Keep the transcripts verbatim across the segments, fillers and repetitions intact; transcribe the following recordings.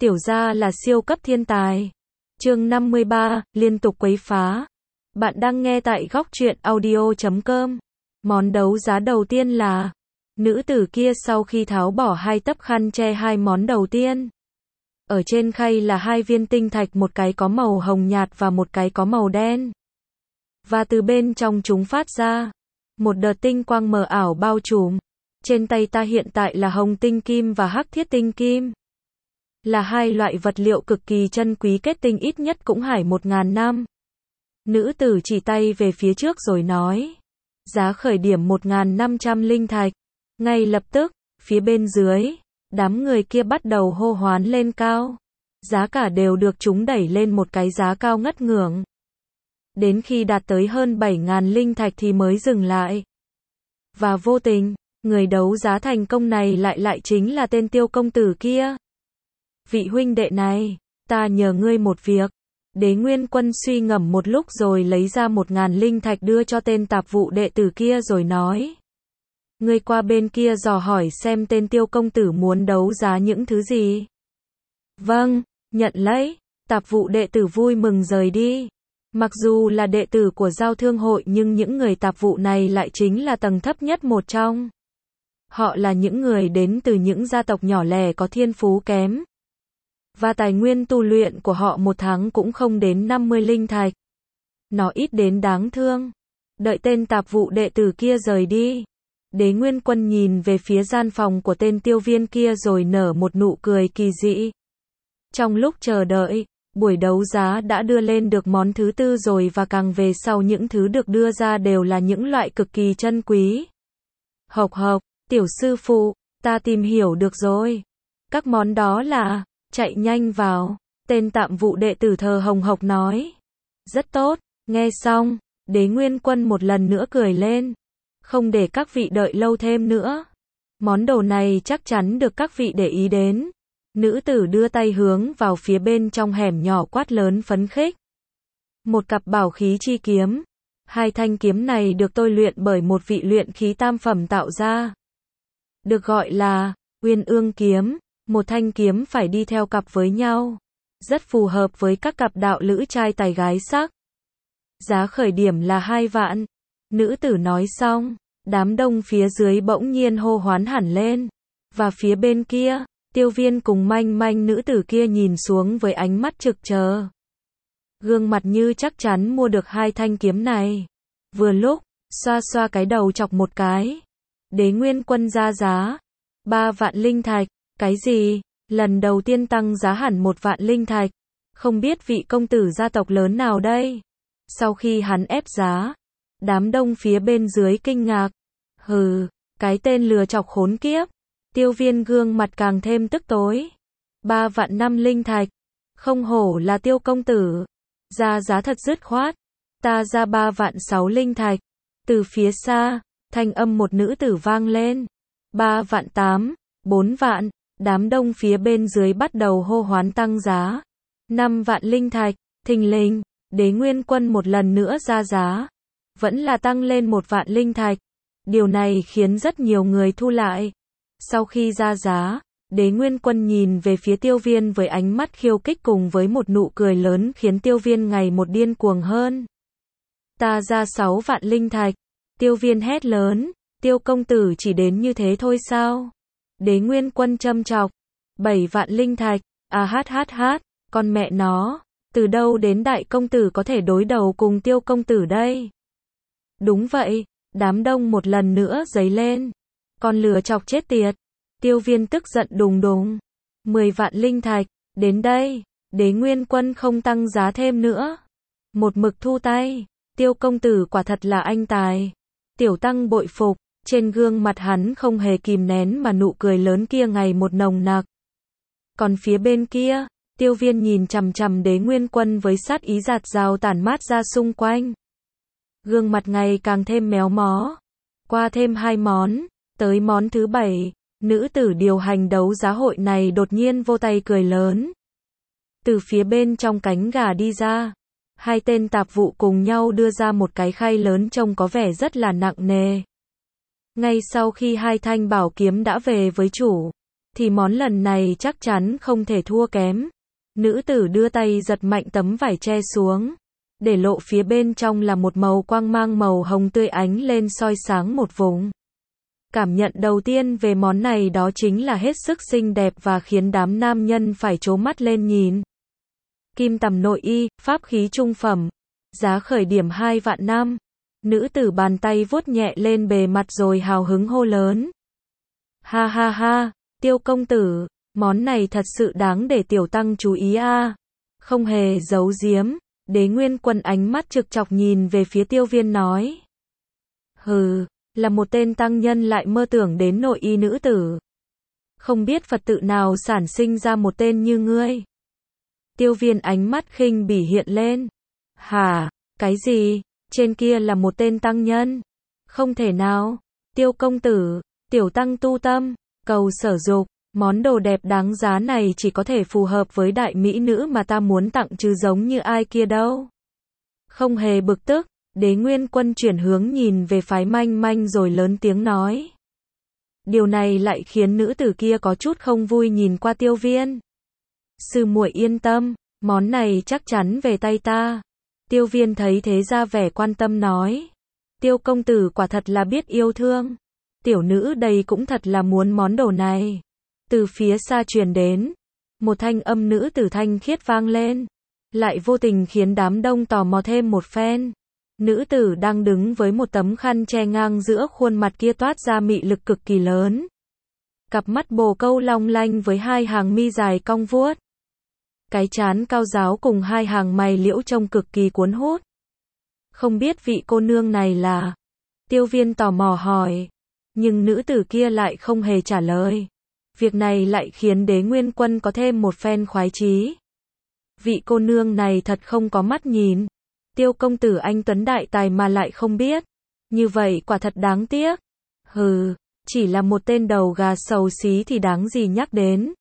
tiểu gia là siêu cấp thiên tài. Chương năm mươi ba, liên tục quấy phá. Bạn đang nghe tại góc truyện audio chấm com. Món đấu giá đầu tiên là nữ tử kia sau khi tháo bỏ hai tấc khăn che hai món đầu tiên. Ở trên khay là hai viên tinh thạch, một cái có màu hồng nhạt và một cái có màu đen. Và từ bên trong chúng phát ra một đợt tinh quang mờ ảo bao trùm. Trên tay ta hiện tại là hồng tinh kim và hắc thiết tinh kim. Là hai loại vật liệu cực kỳ chân quý, kết tinh ít nhất cũng hải một ngàn năm. Nữ tử chỉ tay về phía trước rồi nói. Giá khởi điểm một ngàn năm trăm linh thạch. Ngay lập tức, phía bên dưới, đám người kia bắt đầu hô hoán lên cao. Giá cả đều được chúng đẩy lên một cái giá cao ngất ngưởng. Đến khi đạt tới hơn bảy ngàn linh thạch thì mới dừng lại. Và vô tình, người đấu giá thành công này lại lại chính là tên Tiêu công tử kia. Vị huynh đệ này, ta nhờ ngươi một việc. Đế Nguyên Quân suy ngẫm một lúc rồi lấy ra một ngàn linh thạch đưa cho tên tạp vụ đệ tử kia rồi nói. Ngươi qua bên kia dò hỏi xem tên Tiêu công tử muốn đấu giá những thứ gì. Vâng, nhận lấy. Tạp vụ đệ tử vui mừng rời đi. Mặc dù là đệ tử của giao thương hội nhưng những người tạp vụ này lại chính là tầng thấp nhất một trong. Họ là những người đến từ những gia tộc nhỏ lẻ có thiên phú kém. Và tài nguyên tu luyện của họ một tháng cũng không đến năm mươi linh thạch. Nó ít đến đáng thương. Đợi tên tạp vụ đệ tử kia rời đi. Đế Nguyên Quân nhìn về phía gian phòng của tên tiêu viên kia rồi nở một nụ cười kỳ dị. Trong lúc chờ đợi, buổi đấu giá đã đưa lên được món thứ tư rồi và càng về sau những thứ được đưa ra đều là những loại cực kỳ chân quý. Hộc hộc, tiểu sư phụ, ta tìm hiểu được rồi. Các món đó là, chạy nhanh vào, tên tạm vụ đệ tử thờ hồng hộc nói. Rất tốt, nghe xong, Đế Nguyên Quân một lần nữa cười lên. Không để các vị đợi lâu thêm nữa. Món đồ này chắc chắn được các vị để ý đến. Nữ tử đưa tay hướng vào phía bên trong hẻm nhỏ quát lớn phấn khích. Một cặp bảo khí chi kiếm. Hai thanh kiếm này được tôi luyện bởi một vị luyện khí tam phẩm tạo ra. Được gọi là Uyên Ương kiếm. Một thanh kiếm phải đi theo cặp với nhau. Rất phù hợp với các cặp đạo lữ trai tài gái sắc. Giá khởi điểm là hai vạn. Nữ tử nói xong, đám đông phía dưới bỗng nhiên hô hoán hẳn lên. Và phía bên kia, Tiêu Viên cùng manh manh nữ tử kia nhìn xuống với ánh mắt trực chờ. Gương mặt như chắc chắn mua được hai thanh kiếm này. Vừa lúc, xoa xoa cái đầu chọc một cái. Đế Nguyên Quân ra giá. Ba vạn linh thạch. Cái gì? Lần đầu tiên tăng giá hẳn một vạn linh thạch. Không biết vị công tử gia tộc lớn nào đây? Sau khi hắn ép giá, đám đông phía bên dưới kinh ngạc. Hừ, cái tên lừa chọc khốn kiếp. Tiêu Viên gương mặt càng thêm tức tối. Ba vạn năm linh thạch. Không hổ là Tiêu công tử. Ra giá thật dứt khoát. Ta ra ba vạn sáu linh thạch. Từ phía xa, thanh âm một nữ tử vang lên. Ba vạn tám, bốn vạn. Đám đông phía bên dưới bắt đầu hô hoán tăng giá. Năm vạn linh thạch. Thình lình, Đế Nguyên Quân một lần nữa ra giá. Vẫn là tăng lên một vạn linh thạch. Điều này khiến rất nhiều người thu lại. Sau khi ra giá, Đế Nguyên Quân nhìn về phía Tiêu Viên với ánh mắt khiêu khích cùng với một nụ cười lớn khiến Tiêu Viên ngày một điên cuồng hơn. Ta ra sáu vạn linh thạch. Tiêu Viên hét lớn. Tiêu công tử chỉ đến như thế thôi sao? Đế Nguyên Quân châm chọc. Bảy vạn linh thạch. À hát hát hát. Con mẹ nó. Từ đâu đến đại công tử có thể đối đầu cùng Tiêu công tử đây? Đúng vậy. Đám đông một lần nữa dấy lên. Con lừa chọc chết tiệt. Tiêu Viên tức giận đùng đùng. Mười vạn linh thạch. Đến đây. Đế Nguyên Quân không tăng giá thêm nữa. Một mực thu tay. Tiêu công tử quả thật là anh tài. Tiểu tăng bội phục. Trên gương mặt hắn không hề kìm nén mà nụ cười lớn kia ngày một nồng nặc. Còn phía bên kia, Tiêu Viên nhìn chằm chằm Đế Nguyên Quân với sát ý giạt rào tản mát ra xung quanh. Gương mặt ngày càng thêm méo mó. Qua thêm hai món, tới món thứ bảy, nữ tử điều hành đấu giá hội này đột nhiên vô tay cười lớn. Từ phía bên trong cánh gà đi ra, hai tên tạp vụ cùng nhau đưa ra một cái khay lớn trông có vẻ rất là nặng nề. Ngay sau khi hai thanh bảo kiếm đã về với chủ, thì món lần này chắc chắn không thể thua kém. Nữ tử đưa tay giật mạnh tấm vải che xuống, để lộ phía bên trong là một màu quang mang màu hồng tươi ánh lên soi sáng một vùng. Cảm nhận đầu tiên về món này đó chính là hết sức xinh đẹp và khiến đám nam nhân phải trố mắt lên nhìn. Kim tằm nội y, pháp khí trung phẩm, giá khởi điểm hai vạn năm. Nữ tử bàn tay vuốt nhẹ lên bề mặt rồi hào hứng hô lớn. Ha ha ha, Tiêu công tử, món này thật sự đáng để tiểu tăng chú ý a. À. Không hề giấu giếm, Đế Nguyên Quân ánh mắt trực chọc nhìn về phía Tiêu Viên nói. Hừ, là một tên tăng nhân lại mơ tưởng đến nội y nữ tử. Không biết Phật tự nào sản sinh ra một tên như ngươi. Tiêu Viên ánh mắt khinh bỉ hiện lên. Hả, cái gì, trên kia là một tên tăng nhân. Không thể nào, Tiêu công tử, tiểu tăng tu tâm, cầu sở dục, món đồ đẹp đáng giá này chỉ có thể phù hợp với đại mỹ nữ mà ta muốn tặng chứ giống như ai kia đâu. Không hề bực tức, Đế Nguyên Quân chuyển hướng nhìn về phái Manh Manh rồi lớn tiếng nói. Điều này lại khiến nữ tử kia có chút không vui nhìn qua Tiêu Viên. Sư muội yên tâm, món này chắc chắn về tay ta. Tiêu Viên thấy thế ra vẻ quan tâm nói. Tiêu công tử quả thật là biết yêu thương. Tiểu nữ đây cũng thật là muốn món đồ này. Từ phía xa truyền đến, một thanh âm nữ tử thanh khiết vang lên, lại vô tình khiến đám đông tò mò thêm một phen. Nữ tử đang đứng với một tấm khăn che ngang giữa khuôn mặt kia toát ra mị lực cực kỳ lớn. Cặp mắt bồ câu long lanh với hai hàng mi dài cong vuốt. Cái trán cao ráo cùng hai hàng mày liễu trông cực kỳ cuốn hút. Không biết vị cô nương này là? Tiêu Viên tò mò hỏi. Nhưng nữ tử kia lại không hề trả lời. Việc này lại khiến Đế Nguyên Quân có thêm một phen khoái chí. Vị cô nương này thật không có mắt nhìn. Tiêu công tử anh tuấn đại tài mà lại không biết. Như vậy quả thật đáng tiếc. Hừ, chỉ là một tên đầu gà xấu xí thì đáng gì nhắc đến.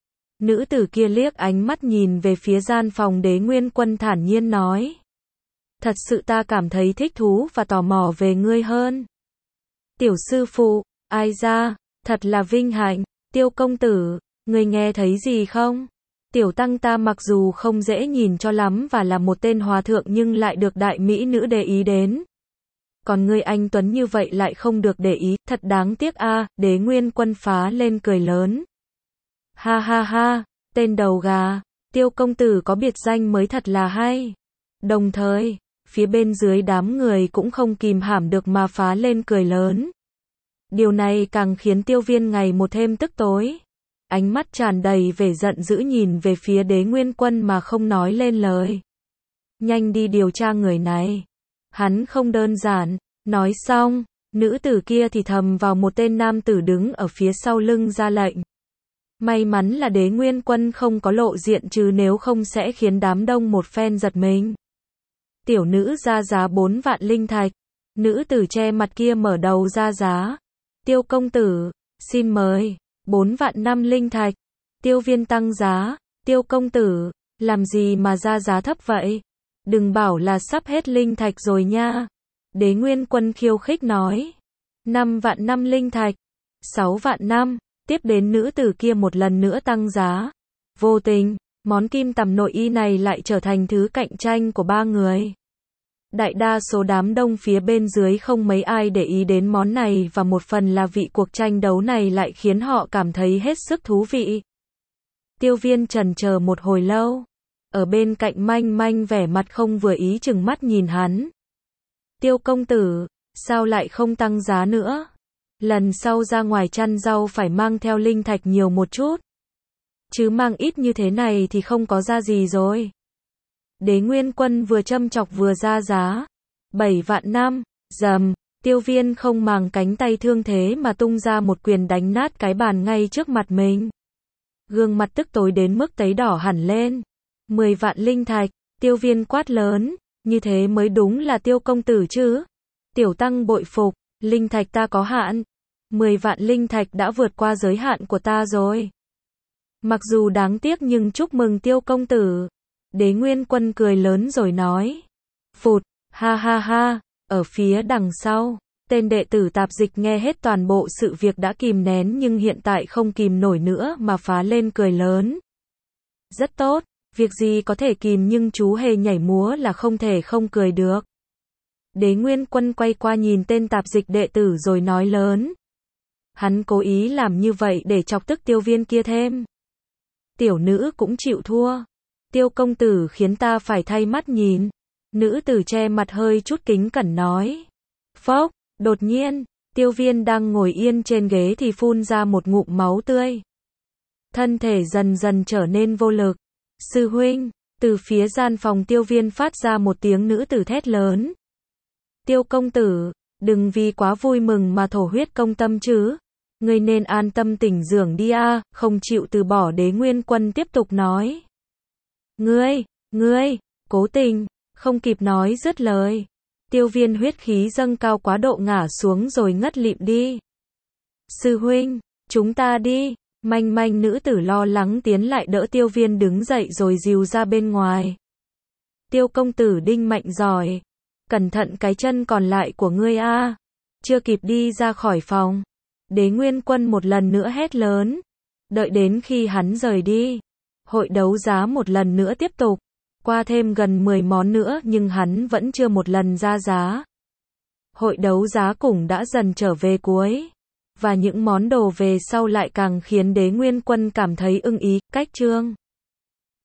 Nữ tử kia liếc ánh mắt nhìn về phía gian phòng Đế Nguyên Quân thản nhiên nói. Thật sự ta cảm thấy thích thú và tò mò về ngươi hơn. Tiểu sư phụ, ai ra, thật là vinh hạnh. Tiêu công tử, ngươi nghe thấy gì không? Tiểu tăng ta mặc dù không dễ nhìn cho lắm và là một tên hòa thượng nhưng lại được đại mỹ nữ để ý đến. Còn ngươi anh tuấn như vậy lại không được để ý, thật đáng tiếc a. À, Đế Nguyên Quân phá lên cười lớn. Ha ha ha, tên đầu gà, Tiêu công tử có biệt danh mới thật là hay. Đồng thời, phía bên dưới đám người cũng không kìm hãm được mà phá lên cười lớn. Điều này càng khiến Tiêu Viên ngày một thêm tức tối. Ánh mắt tràn đầy vẻ giận dữ nhìn về phía Đế Nguyên Quân mà không nói lên lời. Nhanh đi điều tra người này. Hắn không đơn giản. Nói xong, nữ tử kia thì thầm vào một tên nam tử đứng ở phía sau lưng ra lệnh. May mắn là Đế Nguyên Quân không có lộ diện chứ nếu không sẽ khiến đám đông một phen giật mình. Tiểu nữ ra giá bốn vạn linh thạch. Nữ tử che mặt kia mở đầu ra giá. Tiêu công tử, xin mời, bốn vạn năm linh thạch. Tiêu Viên tăng giá. Tiêu công tử, làm gì mà ra giá thấp vậy? Đừng bảo là sắp hết linh thạch rồi nha. Đế Nguyên Quân khiêu khích nói. Năm vạn năm linh thạch. Sáu vạn năm. Tiếp đến nữ tử kia một lần nữa tăng giá. Vô tình, món kim tằm nội y này lại trở thành thứ cạnh tranh của ba người. Đại đa số đám đông phía bên dưới không mấy ai để ý đến món này và một phần là vị cuộc tranh đấu này lại khiến họ cảm thấy hết sức thú vị. Tiêu Viên chần chờ một hồi lâu. Ở bên cạnh Manh Manh vẻ mặt không vừa ý chừng mắt nhìn hắn. Tiêu công tử, sao lại không tăng giá nữa? Lần sau ra ngoài chăn rau phải mang theo linh thạch nhiều một chút. Chứ mang ít như thế này thì không có ra gì rồi. Đế Nguyên Quân vừa châm chọc vừa ra giá. Bảy vạn năm, dầm, Tiêu Viên không màng cánh tay thương thế mà tung ra một quyền đánh nát cái bàn ngay trước mặt mình. Gương mặt tức tối đến mức tấy đỏ hẳn lên. Mười vạn linh thạch, Tiêu Viên quát lớn, như thế mới đúng là Tiêu công tử chứ. Tiểu tăng bội phục, linh thạch ta có hạn. Mười vạn linh thạch đã vượt qua giới hạn của ta rồi. Mặc dù đáng tiếc nhưng chúc mừng Tiêu công tử. Đế Nguyên Quân cười lớn rồi nói. Phụt, ha ha ha, ở phía đằng sau, Tên đệ tử tạp dịch nghe hết toàn bộ sự việc đã kìm nén nhưng hiện tại không kìm nổi nữa mà phá lên cười lớn. Rất tốt, việc gì có thể kìm nhưng chú hề nhảy múa là không thể không cười được. Đế Nguyên Quân quay qua nhìn tên tạp dịch đệ tử rồi nói lớn. Hắn cố ý làm như vậy để chọc tức Tiêu Viên kia thêm. Tiểu nữ cũng chịu thua. Tiêu công tử khiến ta phải thay mắt nhìn. Nữ tử che mặt hơi chút kính cẩn nói. Phốc, đột nhiên, Tiêu Viên đang ngồi yên trên ghế thì phun ra một ngụm máu tươi. Thân thể dần dần trở nên vô lực. Sư huynh, từ phía gian phòng Tiêu Viên phát ra một tiếng nữ tử thét lớn. Tiêu công tử, đừng vì quá vui mừng mà thổ huyết công tâm chứ. Ngươi nên an tâm tỉnh dưỡng đi a, không chịu từ bỏ. Đế Nguyên Quân tiếp tục nói. Ngươi, ngươi, cố tình, không kịp nói dứt lời. Tiêu Viên huyết khí dâng cao quá độ ngã xuống rồi ngất lịm đi. Sư huynh, chúng ta đi. Manh manh nữ tử lo lắng tiến lại đỡ Tiêu Viên đứng dậy rồi dìu ra bên ngoài. Tiêu công tử đinh mạnh giỏi. Cẩn thận cái chân còn lại của ngươi a. Chưa kịp đi ra khỏi phòng. Đế Nguyên Quân một lần nữa hét lớn. Đợi đến khi hắn rời đi. Hội đấu giá một lần nữa tiếp tục. Qua thêm gần mười món nữa nhưng hắn vẫn chưa một lần ra giá. Hội đấu giá cũng đã dần trở về cuối. Và những món đồ về sau lại càng khiến Đế Nguyên Quân cảm thấy ưng ý. Cách chương